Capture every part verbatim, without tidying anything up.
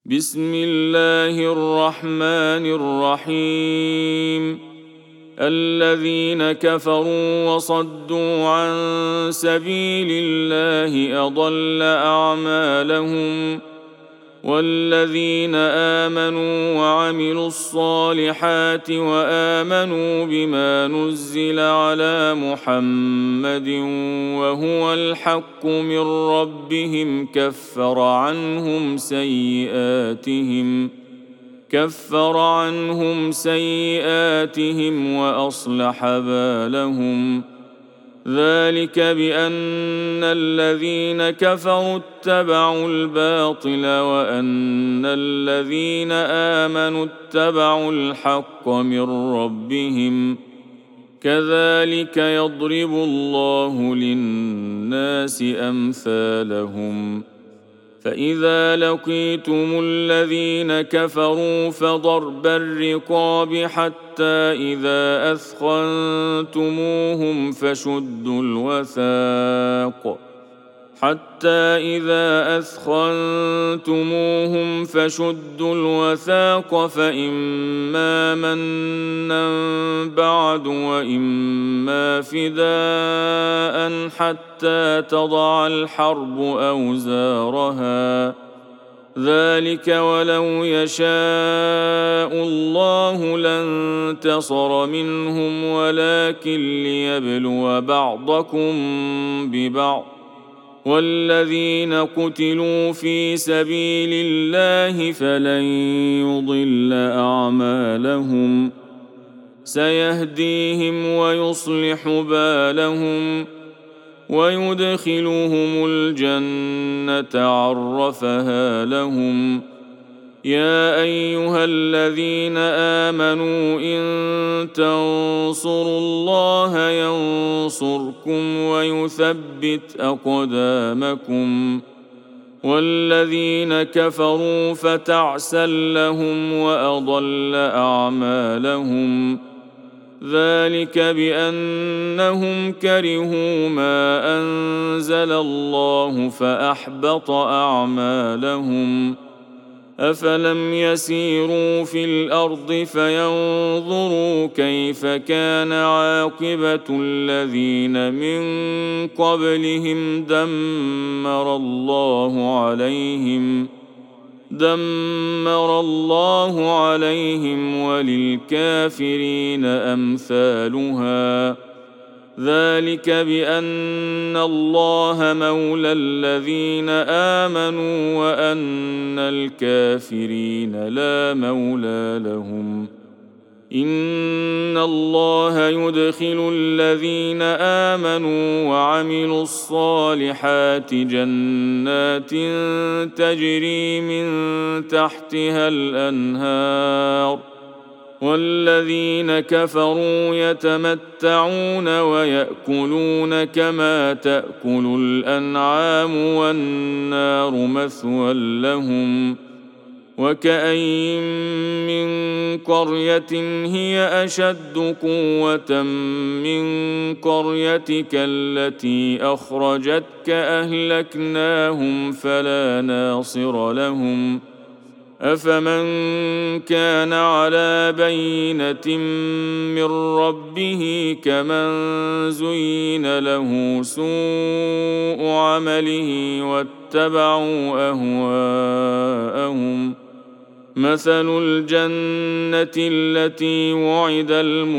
بسم الله الرحمن الرحيم. الذين كفروا وصدوا عن سبيل الله أضل أعمالهم، والذين آمنوا وعملوا الصالحات وآمنوا بما نزل على محمد وهو الحق من ربهم كفر عنهم سيئاتهم كفر عنهم سيئاتهم وأصلح بالهم. ذلك بأن الذين كفروا اتبعوا الباطل وأن الذين آمنوا اتبعوا الحق من ربهم. كذلك يضرب الله للناس أمثالهم. فإذا لقيتم الذين كفروا فضرب الرقاب حتى إذا أثخنتموهم فشدوا الوثاق حتى إذا أثخنتموهم فشدوا الوثاق فإما منا بعد وإما فداء حتى تضع الحرب أوزارها. ذلك ولو يشاء الله لانتصر منهم ولكن ليبلو بعضكم ببعض. والذين قتلوا في سبيل الله فلن يضل أعمالهم. سيهديهم ويصلح بالهم ويدخلهم الجنة عرفها لهم. يا أيها الذين آمنوا إن تنصروا الله ينصركم ويثبت أقدامكم. والذين كفروا فتعسا لهم وأضل أعمالهم. ذلك بأنهم كرهوا ما أنزل الله فأحبط أعمالهم. أفلم يسيروا في الأرض فينظروا كيف كان عاقبة الذين من قبلهم دمر الله عليهم دمر الله عليهم وللكافرين أمثالها. ذلك بأن الله مولى الذين آمنوا وأن الكافرين لا مولى لهم. إن الله يدخل الذين آمنوا وعملوا الصالحات جنات تجري من تحتها الأنهار. والذين كفروا يتمتعون ويأكلون كما تأكل الأنعام والنار مثوى لهم. وكأين من قرية هي أشد قوة من قريتك التي أخرجتك أهلكناهم فلا ناصر لهم. أفمن كان على بينة من ربه كمن زين له سوء عمله واتبعوا أهواءهم. مثل الجنة التي وعد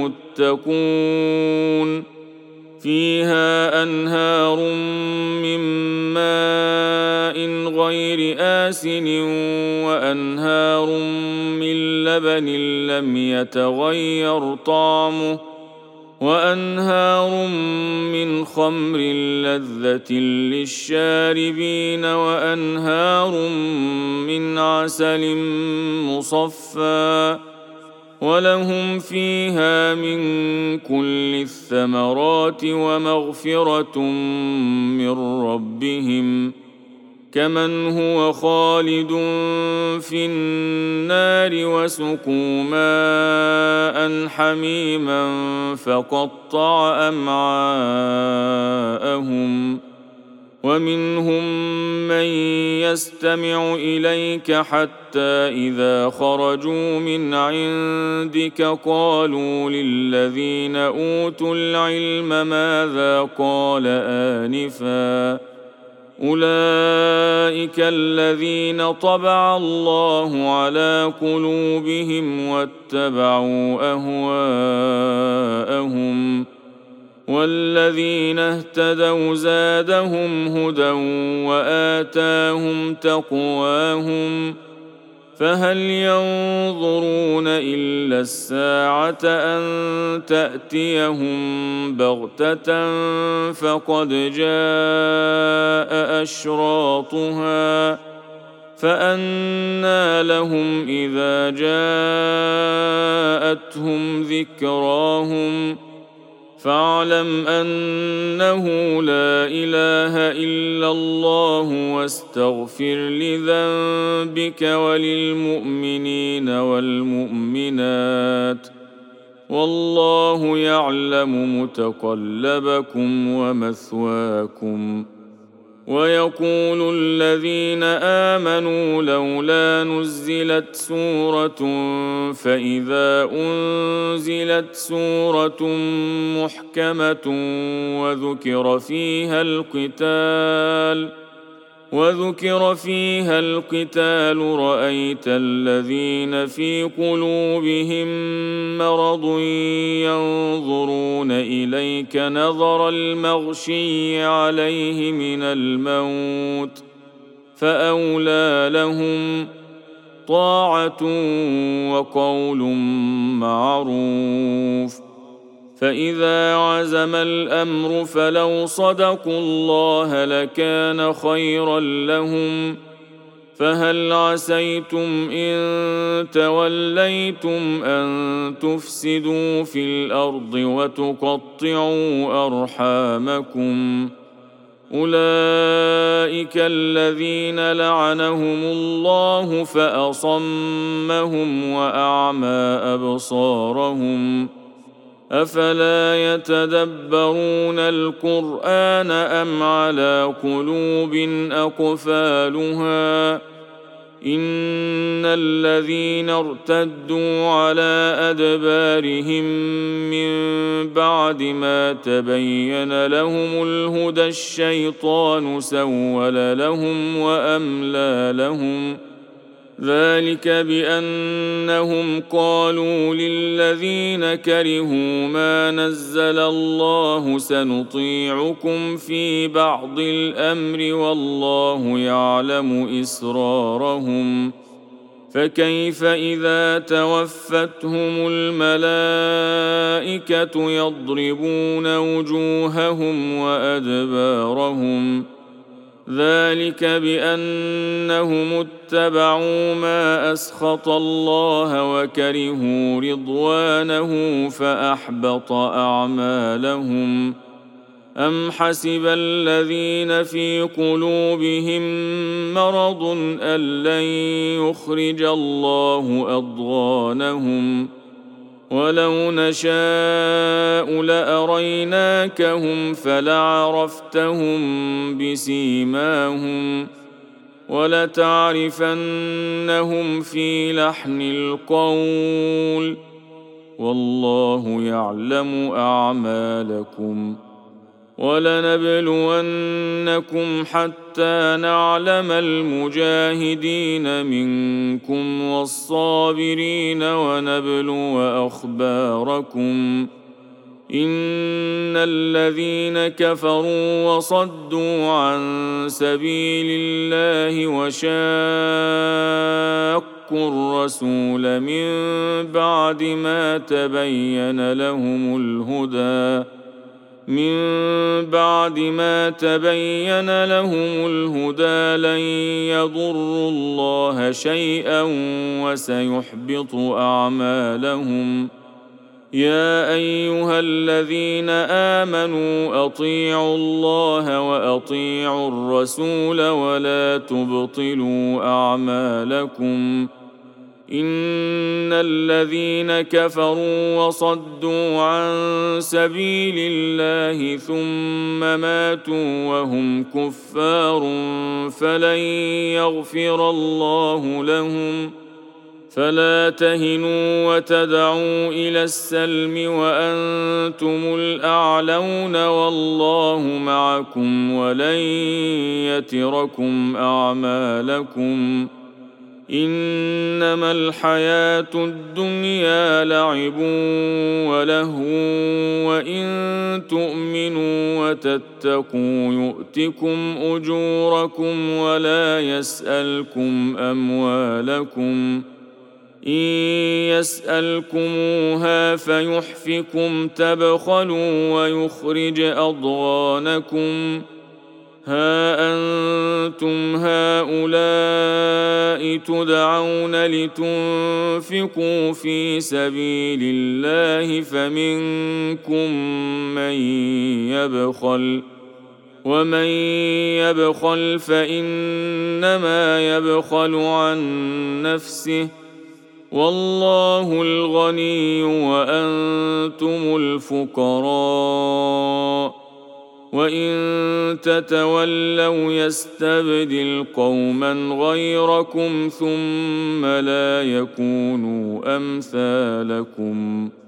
المتقون فيها أنهار من ماء غير آسن وأنهار من لبن لم يتغير طعمه وأنهار من خمر لذة للشاربين وأنهار من عسل مصفى ولهم فيها من كل الثمرات ومغفرة من ربهم كمن هو خالد في النار وسقوا ماء حميما فقطع أمعاءهم. ومنهم من يستمع إليك حتى إذا خرجوا من عندك قالوا للذين أوتوا العلم ماذا قال آنفا أولئك الذين طبع الله على قلوبهم واتبعوا أهواءهم والذين اهتدوا زادهم هدى وآتاهم تقواهم فهل ينظرون إلا الساعة أن تأتيهم بغتة فقد جاء أشراطها فأنى لهم إذا جاءتهم ذكراهم فاعلم أنه لا إله إلا الله واستغفر لذنبك وللمؤمنين والمؤمنات والله يعلم متقلبكم ومثواكم. ويقول الذين آمنوا لولا نزلت سورة فإذا أنزلت سورة محكمة وذكر فيها القتال وذكر فيها القتال رأيت الذين في قلوبهم مرض ينظرون إليك نظر المغشي عليه من الموت فأولى لهم طاعة وقول معروف. فإذا عزم الأمر فلو صدقوا الله لكان خيرا لهم فهل عسيتم إن توليتم أن تفسدوا في الأرض وتقطعوا أرحامكم أولئك الذين لعنهم الله فأصمهم وأعمى أبصارهم أفلا يتدبرون القرآن أم على قلوب أقفالها إن الذين ارتدوا على أدبارهم من بعد ما تبين لهم الهدى الشيطان سول لهم وأملى لهم ذلك بأنهم قالوا للذين كرهوا ما نزل الله سنطيعكم في بعض الأمر والله يعلم إسرارهم فكيف إذا توفتهم الملائكة يضربون وجوههم وأدبارهم ذلك بأنهم اتبعوا ما أسخط الله وكرهوا رضوانه فأحبط أعمالهم أم حسب الذين في قلوبهم مرض أن لن يخرج الله أضغانهم ولو نشاء لأريناكهم فلعرفتهم بسيماهم ولتعرفنهم في لحن القول والله يعلم أعمالكم ولنبلونكم حتى نعلم المجاهدين منكم والصابرين ونبلو أخباركم إن الذين كفروا وصدوا عن سبيل الله وشاقوا الرسول من بعد ما تبين لهم الهدى من بعد ما تبين لهم الهدى لن يضروا الله شيئا وسيحبط أعمالهم يا أيها الذين آمنوا أطيعوا الله وأطيعوا الرسول ولا تبطلوا أعمالكم إن الذين كفروا وصدوا عن سبيل الله ثم ماتوا وهم كفار فلن يغفر الله لهم فلا تهنوا وتدعوا إلى السلم وأنتم الأعلون والله معكم ولن يتركم أعمالكم إنما الحياة الدنيا لعب ولهو وإن تؤمنوا وتتقوا يؤتكم أجوركم ولا يسألكم أموالكم إن يسألكموها فيحفكم تبخلوا ويخرج أضغانكم ها أنتم هؤلاء تدعون لتنفقوا في سبيل الله فمنكم من يبخل ومن يبخل فإنما يبخل عن نفسه والله الغني وأنتم الفقراء وإن تتولوا يستبدل قوما غيركم ثم لا يكونوا أمثالكم